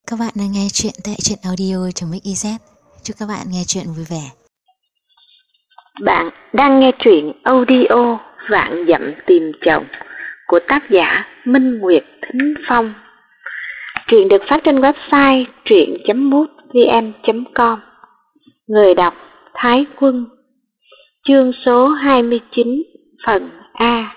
Các bạn đang nghe chuyện tại truyện audio.mix.iz. Chúc các bạn nghe chuyện vui vẻ. Bạn đang nghe truyện audio Vạn Dặm Tìm Chồng của tác giả Minh Nguyệt Thính Phong. Truyện được phát trên website truyện.mútvn.com. Người đọc Thái Quân. Chương số 29, phần A.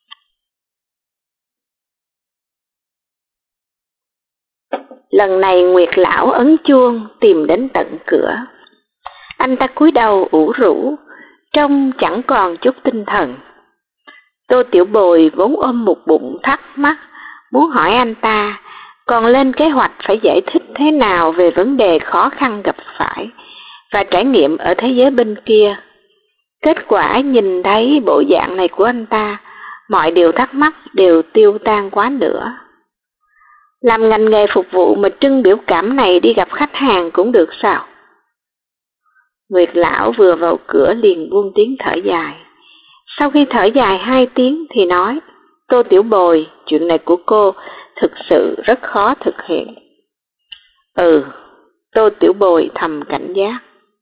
Lần này Nguyệt lão ấn chuông tìm đến tận cửa. Anh ta cúi đầu ủ rũ, trông chẳng còn chút tinh thần. Tô Tiểu Bồi vốn ôm một bụng thắc mắc, muốn hỏi anh ta, còn lên kế hoạch phải giải thích thế nào về vấn đề khó khăn gặp phải và trải nghiệm ở thế giới bên kia. Kết quả nhìn thấy bộ dạng này của anh ta, mọi điều thắc mắc đều tiêu tan quá nữa. Làm ngành nghề phục vụ mà trưng biểu cảm này đi gặp khách hàng cũng được sao? Nguyệt lão vừa vào cửa liền buông tiếng thở dài. Sau khi thở dài 2 tiếng thì nói, Tô Tiểu Bồi, chuyện này của cô thực sự rất khó thực hiện. Tô Tiểu Bồi thầm cảnh giác.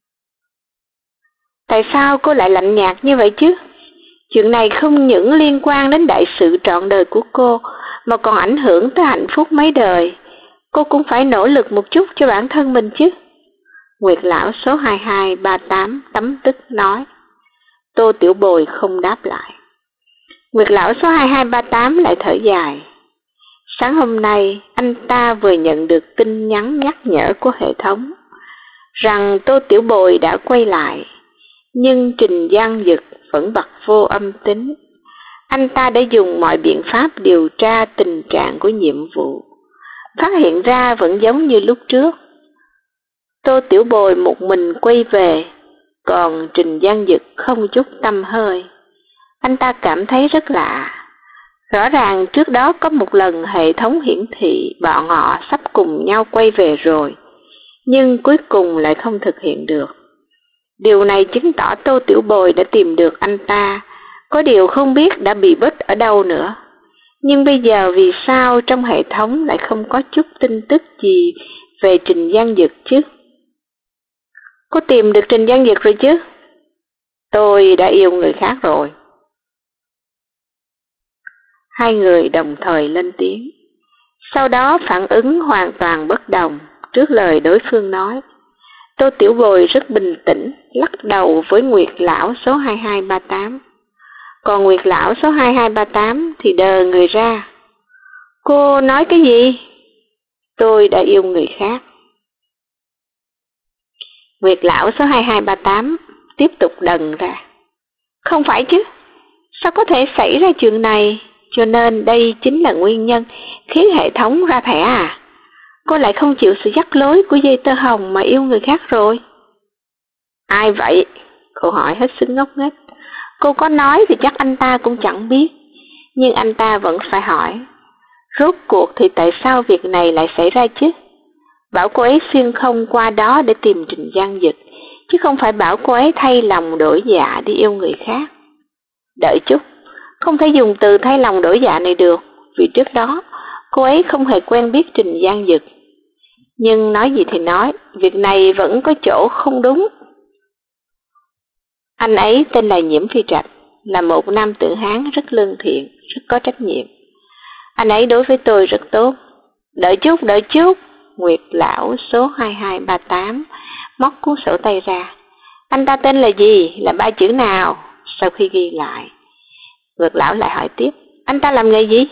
Tại sao cô lại lạnh nhạt như vậy chứ? Chuyện này không những liên quan đến đại sự trọn đời của cô, mà còn ảnh hưởng tới hạnh phúc mấy đời. Cô cũng phải nỗ lực một chút cho bản thân mình chứ. Nguyệt lão số 2238 tấm tức nói. Tô Tiểu Bồi không đáp lại. Nguyệt lão số 2238 lại thở dài. Sáng hôm nay, anh ta vừa nhận được tin nhắn nhắc nhở của hệ thống rằng Tô Tiểu Bồi đã quay lại, nhưng Trình Giang Dực vẫn bật vô âm tín. Anh ta đã dùng mọi biện pháp điều tra tình trạng của nhiệm vụ, phát hiện ra vẫn giống như lúc trước. Tô Tiểu Bồi một mình quay về, còn Trình Giang Dực không chút tăm hơi. Anh ta cảm thấy rất lạ. Rõ ràng trước đó có một lần hệ thống hiển thị bọn họ sắp cùng nhau quay về rồi, nhưng cuối cùng lại không thực hiện được. Điều này chứng tỏ Tô Tiểu Bồi đã tìm được anh ta, có điều không biết đã bị bứt ở đâu nữa. Nhưng bây giờ vì sao trong hệ thống lại không có chút tin tức gì về Trình Giang Dực chứ? Cô tìm được Trình Giang Dực rồi chứ? Tôi đã yêu người khác rồi. Hai người đồng thời lên tiếng. Sau đó phản ứng hoàn toàn bất đồng trước lời đối phương nói. Tô Tiểu Bồi rất bình tĩnh, lắc đầu với Nguyệt lão số 2238. Còn Nguyệt lão số 2238 thì đờ người ra. Cô nói cái gì? Tôi đã yêu người khác. Nguyệt lão số 2238 tiếp tục đần ra. Không phải chứ, sao có thể xảy ra chuyện này? Cho nên đây chính là nguyên nhân khiến hệ thống ra thẻ à? Cô lại không chịu sự dắt lối của dây tơ hồng mà yêu người khác rồi. Ai vậy? Cô hỏi hết sức ngốc nghếch. Cô có nói thì chắc anh ta cũng chẳng biết, nhưng anh ta vẫn phải hỏi. Rốt cuộc thì tại sao việc này lại xảy ra chứ? Bảo cô ấy xuyên không qua đó để tìm Trình Giang Dực, chứ không phải bảo cô ấy thay lòng đổi dạ đi yêu người khác. Đợi chút, không thể dùng từ thay lòng đổi dạ này được, vì trước đó cô ấy không hề quen biết Trình Giang Dực. Nhưng nói gì thì nói, việc này vẫn có chỗ không đúng. Anh ấy tên là Nhiễm Phi Trạch, là một nam tử Hán rất lương thiện, rất có trách nhiệm. Anh ấy đối với tôi rất tốt. Đợi chút. Nguyệt lão số 2238 móc cuốn sổ tay ra. Anh ta tên là gì? Là 3 chữ nào? Sau khi ghi lại, Nguyệt lão lại hỏi tiếp. Anh ta làm nghề gì?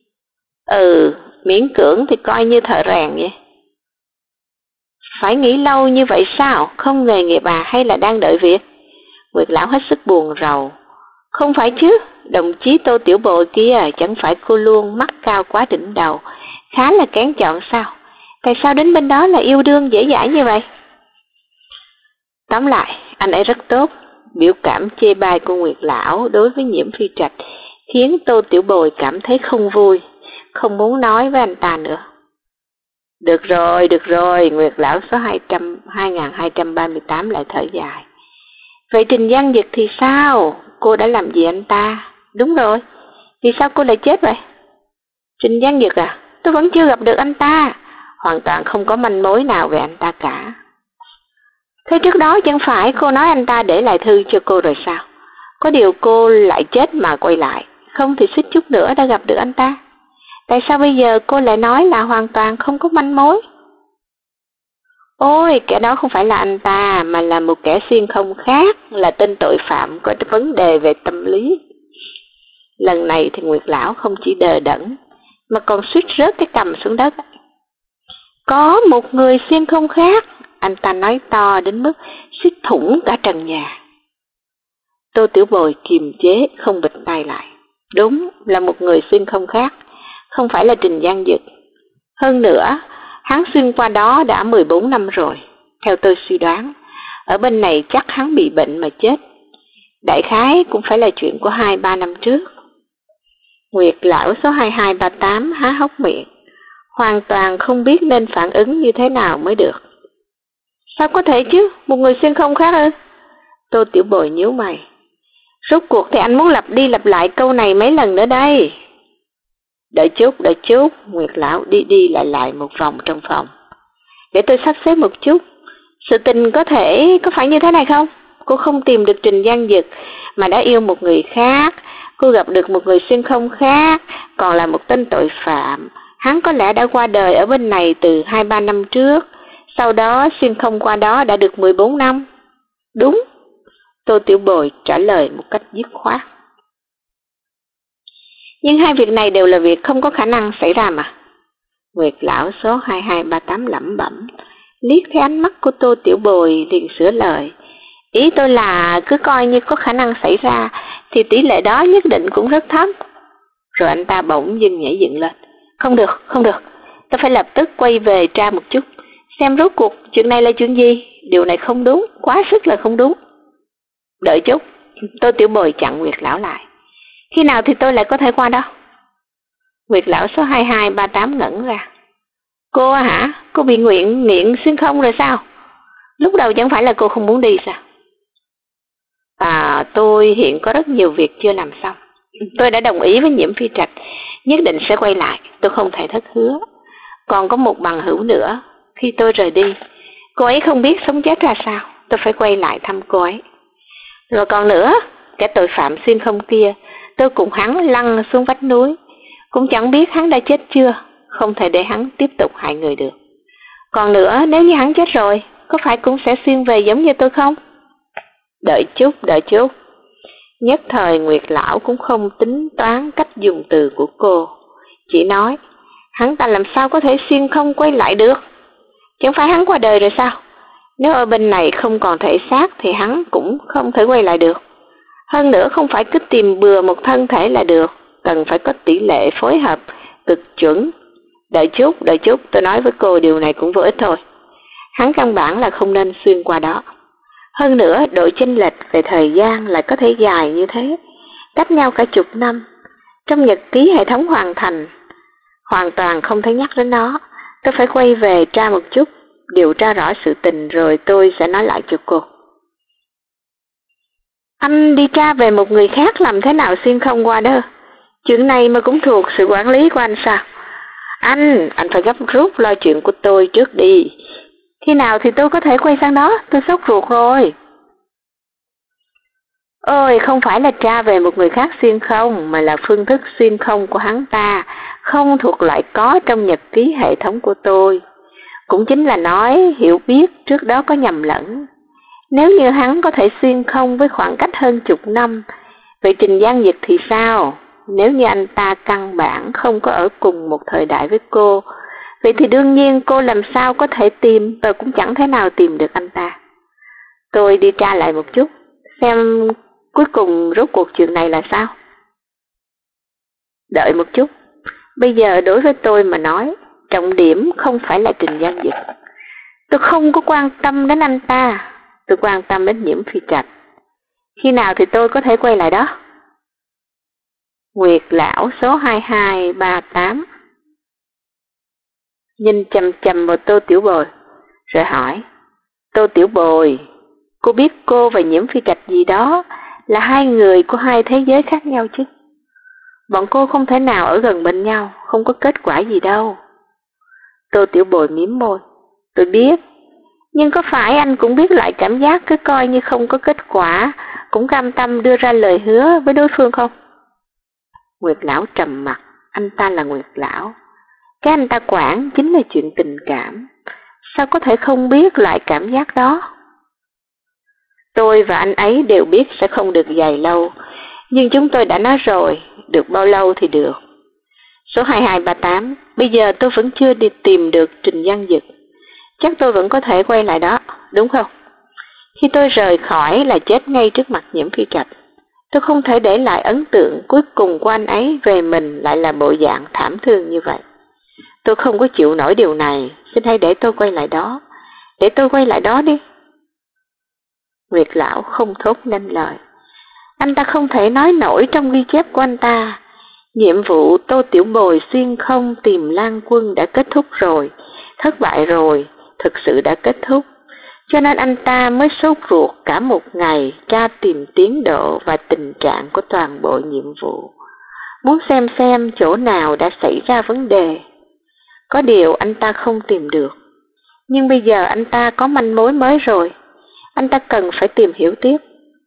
Miễn cưỡng thì coi như thợ rèn vậy. Phải nghĩ lâu như vậy sao? Không nghề nghiệp à, hay là đang đợi việc? Nguyệt lão hết sức buồn rầu. Không phải chứ, đồng chí Tô Tiểu Bồi kia, chẳng phải cô luôn mắt cao quá đỉnh đầu, khá là kén chọn sao? Tại sao đến bên đó là yêu đương dễ dãi như vậy? Tóm lại, anh ấy rất tốt. Biểu cảm chê bai của Nguyệt lão đối với Nhiễm Phi Trạch khiến Tô Tiểu Bồi cảm thấy không vui, không muốn nói với anh ta nữa. Được rồi, Nguyệt lão số 2238 lại thở dài. Vậy Trình Giang Dực thì sao? Cô đã làm gì anh ta? Đúng rồi, vì sao cô lại chết vậy? Trình Giang Dực à? Tôi vẫn chưa gặp được anh ta. hoàn toàn không có manh mối nào về anh ta cả. Thế trước đó chẳng phải cô nói anh ta để lại thư cho cô rồi sao? Có điều cô lại chết mà quay lại, không thì suýt chút nữa đã gặp được anh ta. Tại sao bây giờ cô lại nói là hoàn toàn không có manh mối? Ôi, kẻ đó không phải là anh ta, mà là một kẻ xuyên không khác, là tên tội phạm có vấn đề về tâm lý. Lần này thì Nguyệt Lão không chỉ đờ đẫn, mà còn suýt rớt cái cằm xuống đất. Có một người xuyên không khác, anh ta nói to đến mức suýt thủng cả trần nhà. Tô Tiểu Bồi kiềm chế không bịt tai lại. Đúng là một người xuyên không khác, không phải là Trình Giang Dực. Hơn nữa, hắn xuyên qua đó đã 14 năm rồi. Theo tôi suy đoán, ở bên này chắc hắn bị bệnh mà chết. Đại khái cũng phải là chuyện của 2-3 năm trước. Nguyệt Lão số 2238 há hốc miệng, hoàn toàn không biết nên phản ứng như thế nào mới được. Sao có thể chứ, một người xuyên không khác ư? Tô Tiểu Bồi nhíu mày. Rốt cuộc thì anh muốn lặp đi lặp lại câu này mấy lần nữa đây? Đợi chút, Nguyệt Lão đi lại một vòng trong phòng. Để tôi sắp xếp một chút. Sự tình có phải như thế này không? Cô không tìm được Trình Giang Dực mà đã yêu một người khác. Cô gặp được một người xuyên không khác, còn là một tên tội phạm. Hắn có lẽ đã qua đời ở bên này từ 2-3 năm trước. Sau đó xuyên không qua đó đã được 14 năm. Đúng. Tô Tiểu Bồi trả lời một cách dứt khoát. Nhưng hai việc này đều là việc không có khả năng xảy ra mà. Nguyệt Lão số 2238 lẩm bẩm, liếc thấy ánh mắt của Tô Tiểu Bồi liền sửa lời. Ý tôi là cứ coi như có khả năng xảy ra thì tỷ lệ đó nhất định cũng rất thấp. Rồi anh ta bỗng dưng nhảy dựng lên. Không được, tôi phải lập tức quay về tra một chút, xem rốt cuộc chuyện này là chuyện gì. Điều này không đúng, quá sức là không đúng. Đợi chút, Tô Tiểu Bồi chặn Nguyệt Lão lại. Khi nào thì tôi lại có thể qua đó? Nguyệt Lão số 2238 ngẩn ra. Cô hả? Cô bị nghiện xuyên không rồi sao? Lúc đầu chẳng phải là cô không muốn đi sao? Tôi hiện có rất nhiều việc chưa làm xong. Tôi đã đồng ý với Nhiễm Phi Trạch, nhất định sẽ quay lại, tôi không thể thất hứa. Còn có một bằng hữu nữa, khi tôi rời đi, cô ấy không biết sống chết ra sao, tôi phải quay lại thăm cô ấy. Rồi còn nữa, kẻ tội phạm xuyên không kia, tôi cùng hắn lăn xuống vách núi, cũng chẳng biết hắn đã chết chưa, không thể để hắn tiếp tục hại người được. Còn nữa, nếu như hắn chết rồi, có phải cũng sẽ xuyên về giống như tôi không? Đợi chút. Nhất thời Nguyệt Lão cũng không tính toán cách dùng từ của cô, chỉ nói, hắn ta làm sao có thể xuyên không quay lại được? Chẳng phải hắn qua đời rồi sao? Nếu ở bên này không còn thể xác thì hắn cũng không thể quay lại được. Hơn nữa không phải cứ tìm bừa một thân thể là được, cần phải có tỷ lệ phối hợp cực chuẩn. Đợi chút, tôi nói với cô điều này cũng vô ích thôi. Hắn căn bản là không nên xuyên qua đó. Hơn nữa, độ chênh lệch về thời gian lại có thể dài như thế, cách nhau cả chục năm. Trong nhật ký hệ thống hoàn thành, hoàn toàn không thể nhắc đến nó. Tôi phải quay về tra một chút, điều tra rõ sự tình rồi tôi sẽ nói lại cho cô. Anh đi tra về một người khác làm thế nào xuyên không qua đó? Chuyện này mà cũng thuộc sự quản lý của anh sao? Anh phải gấp rút lo chuyện của tôi trước đi. Khi nào thì tôi có thể quay sang đó? Tôi sốt ruột rồi. Ôi, không phải là tra về một người khác xuyên không, mà là phương thức xuyên không của hắn ta, không thuộc loại có trong nhật ký hệ thống của tôi. Cũng chính là nói hiểu biết trước đó có nhầm lẫn. Nếu như hắn có thể xuyên không với khoảng cách hơn chục năm, vậy Trình Giang Dực thì sao? Nếu như anh ta căn bản không có ở cùng một thời đại với cô, vậy thì đương nhiên cô làm sao có thể tìm và cũng chẳng thể nào tìm được anh ta. Tôi đi tra lại một chút, xem cuối cùng rốt cuộc chuyện này là sao. Đợi một chút, bây giờ đối với tôi mà nói, trọng điểm không phải là Trình Giang Dực. Tôi không có quan tâm đến anh ta, tôi quan tâm đến Nhiễm Phi Trạch. Khi nào thì tôi có thể quay lại đó? Nguyệt Lão số 2238 nhìn chằm chằm vào Tô Tiểu Bồi, rồi hỏi, Tô Tiểu Bồi, cô biết cô và Nhiễm Phi Trạch gì đó là hai người của hai thế giới khác nhau chứ? Bọn cô không thể nào ở gần bên nhau, không có kết quả gì đâu. Tô Tiểu Bồi mím môi. Tôi biết, nhưng có phải anh cũng biết loại cảm giác cứ coi như không có kết quả, cũng cam tâm đưa ra lời hứa với đối phương không? Nguyệt Lão trầm mặt, anh ta là Nguyệt Lão. Cái anh ta quản chính là chuyện tình cảm. Sao có thể không biết loại cảm giác đó? Tôi và anh ấy đều biết sẽ không được dài lâu, nhưng chúng tôi đã nói rồi, được bao lâu thì được. Số 2238, bây giờ tôi vẫn chưa đi tìm được Trình Văn Dực. Chắc tôi vẫn có thể quay lại đó, đúng không? Khi tôi rời khỏi là chết ngay trước mặt Nhiễm Phi Trạch. Tôi không thể để lại ấn tượng cuối cùng của anh ấy về mình lại là bộ dạng thảm thương như vậy. Tôi không có chịu nổi điều này, xin hãy để tôi quay lại đó. Để tôi quay lại đó đi. Nguyệt Lão không thốt nên lời. Anh ta không thể nói nổi trong ghi chép của anh ta. Nhiệm vụ Tô Tiểu Bồi xuyên không tìm Lan Quân đã kết thúc rồi, thất bại rồi, thực sự đã kết thúc. Cho nên anh ta mới sốt ruột cả một ngày tra tìm tiến độ và tình trạng của toàn bộ nhiệm vụ. Muốn xem chỗ nào đã xảy ra vấn đề. Có điều anh ta không tìm được. Nhưng bây giờ anh ta có manh mối mới rồi. Anh ta cần phải tìm hiểu tiếp.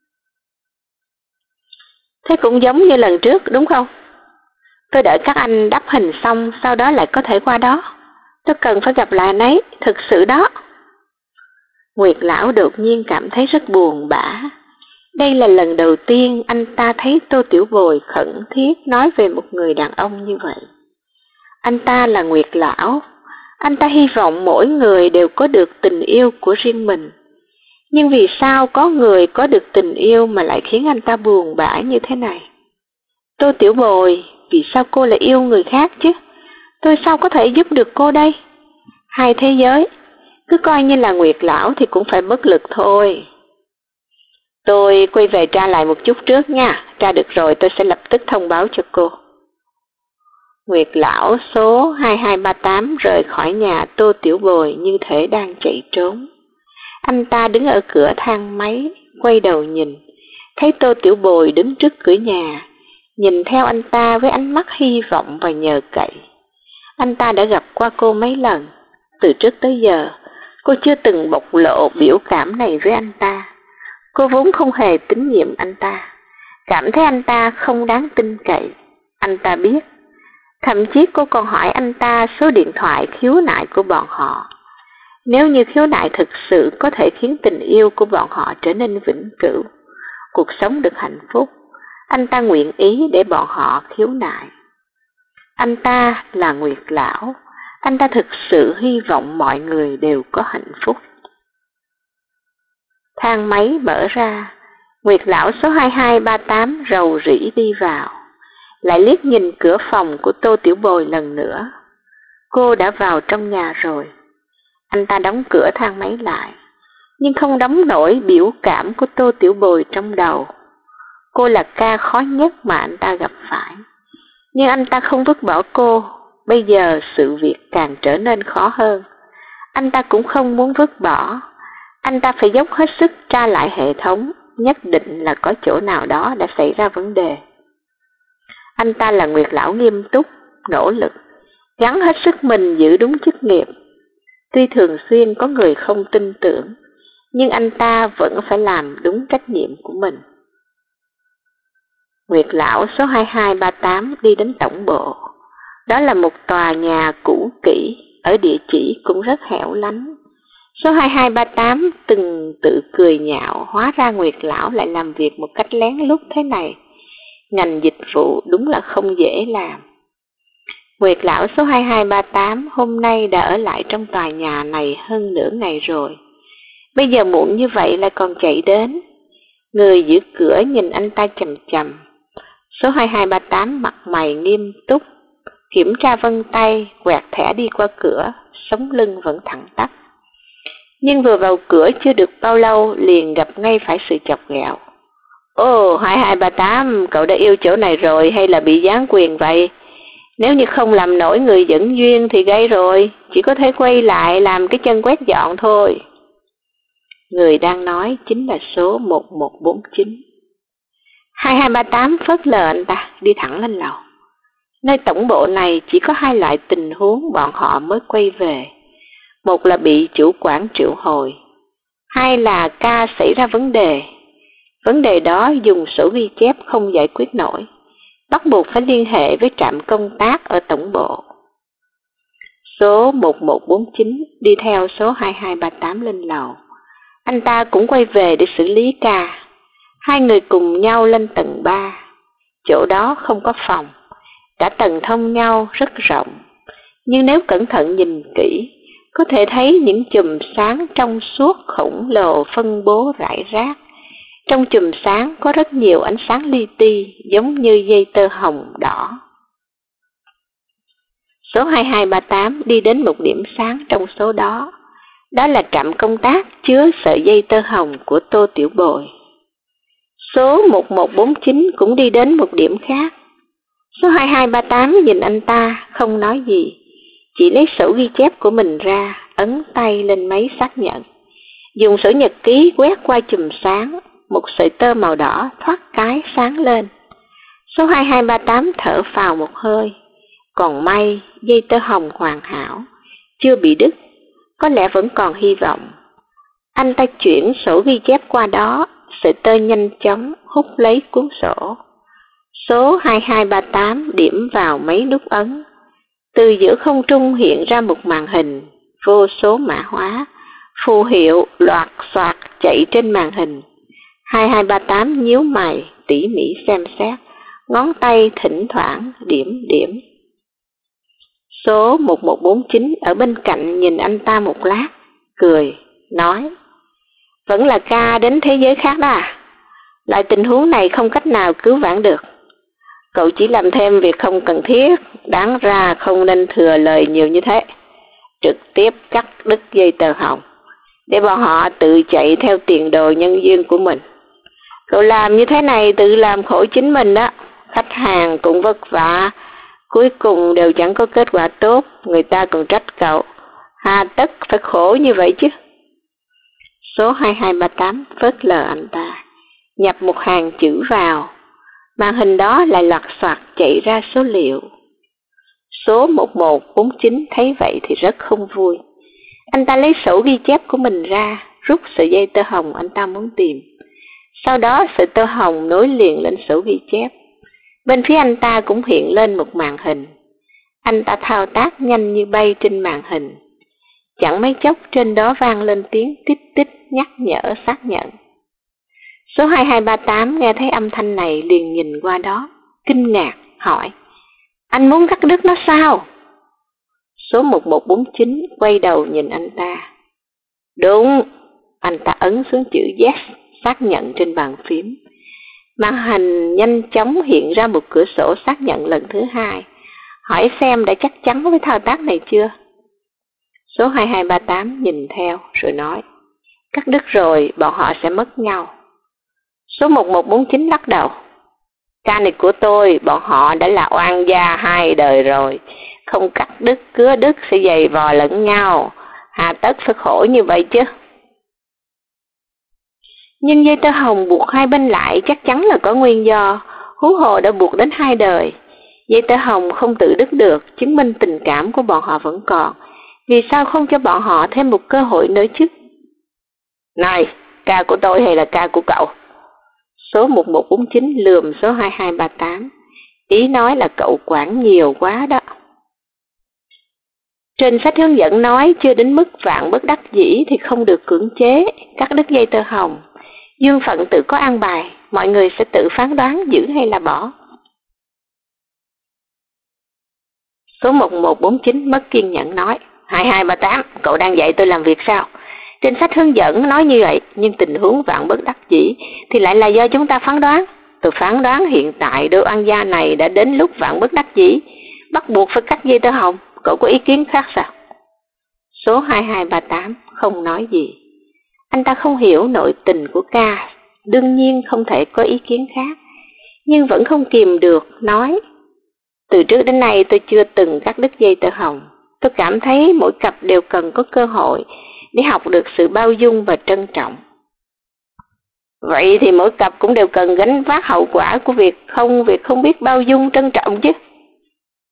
Thế cũng giống như lần trước đúng không? Tôi đợi các anh đắp hình xong, sau đó lại có thể qua đó. Tôi cần phải gặp lại anh ấy, thực sự đó. Nguyệt Lão đột nhiên cảm thấy rất buồn bã. Đây là lần đầu tiên anh ta thấy Tô Tiểu Bồi khẩn thiết nói về một người đàn ông như vậy. Anh ta là Nguyệt Lão. Anh ta hy vọng mỗi người đều có được tình yêu của riêng mình. Nhưng vì sao có người có được tình yêu mà lại khiến anh ta buồn bã như thế này? Tô Tiểu Bồi, vì sao cô lại yêu người khác chứ? Tôi sao có thể giúp được cô đây? Hai thế giới, cứ coi như là Nguyệt Lão thì cũng phải bất lực thôi. Tôi quay về tra lại một chút trước nha, tra được rồi tôi sẽ lập tức thông báo cho cô. Nguyệt Lão số 2238 rời khỏi nhà Tô Tiểu Bồi như thể đang chạy trốn. Anh ta đứng ở cửa thang máy, quay đầu nhìn, thấy Tô Tiểu Bồi đứng trước cửa nhà, nhìn theo anh ta với ánh mắt hy vọng và nhờ cậy. Anh ta đã gặp qua cô mấy lần, từ trước tới giờ, cô chưa từng bộc lộ biểu cảm này với anh ta. Cô vốn không hề tín nhiệm anh ta, cảm thấy anh ta không đáng tin cậy. Anh ta biết, thậm chí cô còn hỏi anh ta số điện thoại khiếu nại của bọn họ. Nếu như khiếu nại thực sự có thể khiến tình yêu của bọn họ trở nên vĩnh cửu, cuộc sống được hạnh phúc, anh ta nguyện ý để bọn họ khiếu nại. Anh ta là Nguyệt Lão, anh ta thực sự hy vọng mọi người đều có hạnh phúc. Thang máy mở ra, Nguyệt Lão số 2238 rầu rĩ đi vào, lại liếc nhìn cửa phòng của Tô Tiểu Bồi lần nữa. Cô đã vào trong nhà rồi. Anh ta đóng cửa thang máy lại, nhưng không đóng nổi biểu cảm của Tô Tiểu Bồi trong đầu. Cô là ca khó nhất mà anh ta gặp phải. Nhưng anh ta không vứt bỏ cô, bây giờ sự việc càng trở nên khó hơn. Anh ta cũng không muốn vứt bỏ. Anh ta phải dốc hết sức tra lại hệ thống, nhất định là có chỗ nào đó đã xảy ra vấn đề. Anh ta là Nguyệt Lão nghiêm túc, nỗ lực, gắng hết sức mình giữ đúng chức nghiệp. Tuy thường xuyên có người không tin tưởng, nhưng anh ta vẫn phải làm đúng trách nhiệm của mình. Nguyệt Lão số 2238 đi đến tổng bộ. Đó là một tòa nhà cũ kỹ, ở địa chỉ cũng rất hẻo lánh. Số 2238 từng tự cười nhạo, hóa ra Nguyệt Lão lại làm việc một cách lén lút thế này. Ngành dịch vụ đúng là không dễ làm. Nguyệt Lão số 2238 hôm nay đã ở lại trong tòa nhà này hơn nửa ngày rồi. Bây giờ muộn như vậy lại còn chạy đến. Người giữ cửa nhìn anh ta chằm chằm. Số 2238 mặt mày nghiêm túc, kiểm tra vân tay, quẹt thẻ đi qua cửa, sống lưng vẫn thẳng tắp. Nhưng vừa vào cửa chưa được bao lâu liền gặp ngay phải sự chọc ghẹo. Ồ, 2238, cậu đã yêu chỗ này rồi hay là bị giáng quyền vậy? Nếu như không làm nổi người dẫn duyên thì gây rồi, chỉ có thể quay lại làm cái chân quét dọn thôi. Người đang nói chính là số 1149. 2238 phớt lờ anh ta, đi thẳng lên lầu. Nơi tổng bộ này chỉ có hai loại tình huống bọn họ mới quay về. Một là bị chủ quản triệu hồi, hai là ca xảy ra vấn đề. Vấn đề đó dùng sổ ghi chép không giải quyết nổi, bắt buộc phải liên hệ với trạm công tác ở tổng bộ. Số 1149 đi theo số 2238 lên lầu. Anh ta cũng quay về để xử lý ca. Hai người cùng nhau lên tầng 3. Chỗ đó không có phòng, cả tầng thông nhau rất rộng. Nhưng nếu cẩn thận nhìn kỹ, có thể thấy những chùm sáng trong suốt khổng lồ phân bố rải rác. Trong chùm sáng có rất nhiều ánh sáng li ti giống như dây tơ hồng đỏ. Số 2238 đi đến một điểm sáng trong số đó. Đó là trạm công tác chứa sợi dây tơ hồng của Tô Tiểu Bồi. Số 1149 cũng đi đến một điểm khác. Số 2238 nhìn anh ta không nói gì, chỉ lấy sổ ghi chép của mình ra, ấn tay lên máy xác nhận. Dùng sổ nhật ký quét qua chùm sáng, một sợi tơ màu đỏ thoát cái sáng lên. Số 2238 thở phào một hơi. Còn may, dây tơ hồng hoàn hảo, chưa bị đứt, có lẽ vẫn còn hy vọng. Anh ta chuyển sổ ghi chép qua đó, sợi tơ nhanh chóng hút lấy cuốn sổ. Số 2238 điểm vào mấy nút ấn. Từ giữa không trung hiện ra một màn hình, vô số mã hóa, phù hiệu loạt xoạt chạy trên màn hình. 2238 nhíu mày, tỉ mỉ xem xét, ngón tay thỉnh thoảng điểm điểm. Số 1149 ở bên cạnh nhìn anh ta một lát, cười, nói: Vẫn là ca đến thế giới khác đó à? Loại tình huống này không cách nào cứu vãn được. Cậu chỉ làm thêm việc không cần thiết, đáng ra không nên thừa lời nhiều như thế. Trực tiếp cắt đứt dây tơ hồng, để bọn họ tự chạy theo tiền đồ nhân viên của mình. Cậu làm như thế này tự làm khổ chính mình đó. Khách hàng cũng vất vả, cuối cùng đều chẳng có kết quả tốt, người ta còn trách cậu. Hà tất phải khổ như vậy chứ. Số 2238 phớt lờ anh ta, nhập một hàng chữ vào. Màn hình đó lại loạt soạt chạy ra số liệu. Số 1149 thấy vậy thì rất không vui. Anh ta lấy sổ ghi chép của mình ra, rút sợi dây tơ hồng anh ta muốn tìm. Sau đó sợi tơ hồng nối liền lên sổ ghi chép. Bên phía anh ta cũng hiện lên một màn hình. Anh ta thao tác nhanh như bay trên màn hình. Chẳng mấy chốc trên đó vang lên tiếng tít tít nhắc nhở xác nhận. Số 2238 nghe thấy âm thanh này liền nhìn qua đó, kinh ngạc, hỏi: Anh muốn cắt đứt nó sao? Số 1149 quay đầu nhìn anh ta. Đúng, anh ta ấn xuống chữ yes, xác nhận trên bàn phím. Màn hình nhanh chóng hiện ra một cửa sổ xác nhận lần thứ hai. Hỏi xem đã chắc chắn với thao tác này chưa? Số 2238 nhìn theo rồi nói: Cắt đứt rồi, bọn họ sẽ mất nhau. Số 1149 lắc đầu: Ca này của tôi, bọn họ đã là oan gia 2 đời rồi. Không cắt đứt, cứa đứt sẽ giày vò lẫn nhau. Hà tất phải khổ như vậy chứ. Nhưng dây tơ hồng buộc hai bên lại chắc chắn là có nguyên do, huống hồ đã buộc đến 2 đời. Dây tơ hồng không tự đứt được, chứng minh tình cảm của bọn họ vẫn còn. Vì sao không cho bọn họ thêm một cơ hội nữa chứ? Này, ca của tôi hay là ca của cậu? Số 1149 lườm số 2238. Ý nói là cậu quản nhiều quá đó. Trên sách hướng dẫn nói chưa đến mức vạn bất đắc dĩ thì không được cưỡng chế cắt đứt dây tơ hồng. Dương phận tự có an bài, mọi người sẽ tự phán đoán giữ hay là bỏ. Số 1149 mất kiên nhẫn nói: 2238, cậu đang dạy tôi làm việc sao? Trên sách hướng dẫn nói như vậy, nhưng tình huống vạn bất đắc dĩ thì lại là do chúng ta phán đoán. Tôi phán đoán hiện tại đôi oan gia này đã đến lúc vạn bất đắc dĩ, bắt buộc phải cắt dây tơ hồng. Cậu có ý kiến khác sao? Số 2238 không nói gì. Anh ta không hiểu nội tình của ca, đương nhiên không thể có ý kiến khác, nhưng vẫn không kìm được nói: Từ trước đến nay tôi chưa từng cắt đứt dây tơ hồng. Tôi cảm thấy mỗi cặp đều cần có cơ hội để học được sự bao dung và trân trọng. Vậy thì mỗi cặp cũng đều cần gánh vác hậu quả của việc không biết bao dung trân trọng chứ.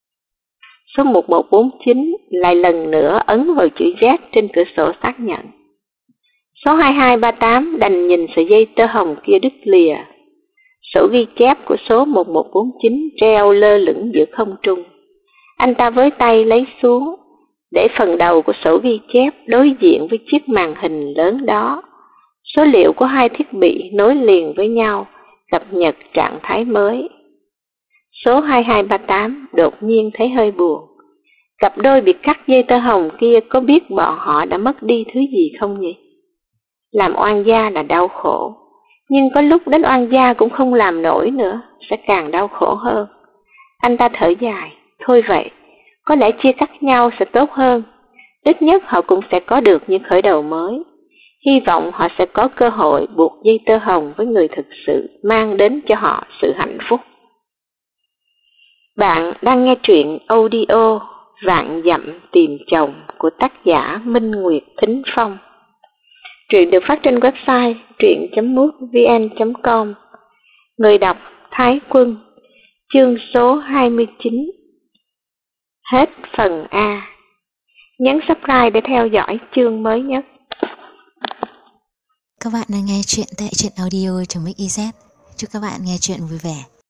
Số 1149 lại lần nữa ấn vào chữ Z trên cửa sổ xác nhận. Số 2238 đành nhìn sợi dây tơ hồng kia đứt lìa. Sổ ghi chép của số 1149 treo lơ lửng giữa không trung. Anh ta với tay lấy xuống, để phần đầu của sổ ghi chép đối diện với chiếc màn hình lớn đó. Số liệu của hai thiết bị nối liền với nhau, cập nhật trạng thái mới. Số 2238 đột nhiên thấy hơi buồn. Cặp đôi bị cắt dây tơ hồng kia có biết bọn họ đã mất đi thứ gì không nhỉ? Làm oan gia là đau khổ, nhưng có lúc đến oan gia cũng không làm nổi nữa, sẽ càng đau khổ hơn. Anh ta thở dài, thôi vậy, có lẽ chia cắt nhau sẽ tốt hơn. Ít nhất họ cũng sẽ có được những khởi đầu mới. Hy vọng họ sẽ có cơ hội buộc dây tơ hồng với người thực sự mang đến cho họ sự hạnh phúc. Bạn đang nghe truyện audio Vạn Dặm Tìm Chồng của tác giả Minh Nguyệt Thính Phong. Truyện được phát trên website truyện.mútvn.com. Người đọc Thái Quân. Chương số 29. Hết phần A. Nhấn subscribe để theo dõi chương mới nhất. Các bạn đang nghe chuyện tại truyện audio.mix.iz. Chúc các bạn nghe chuyện vui vẻ.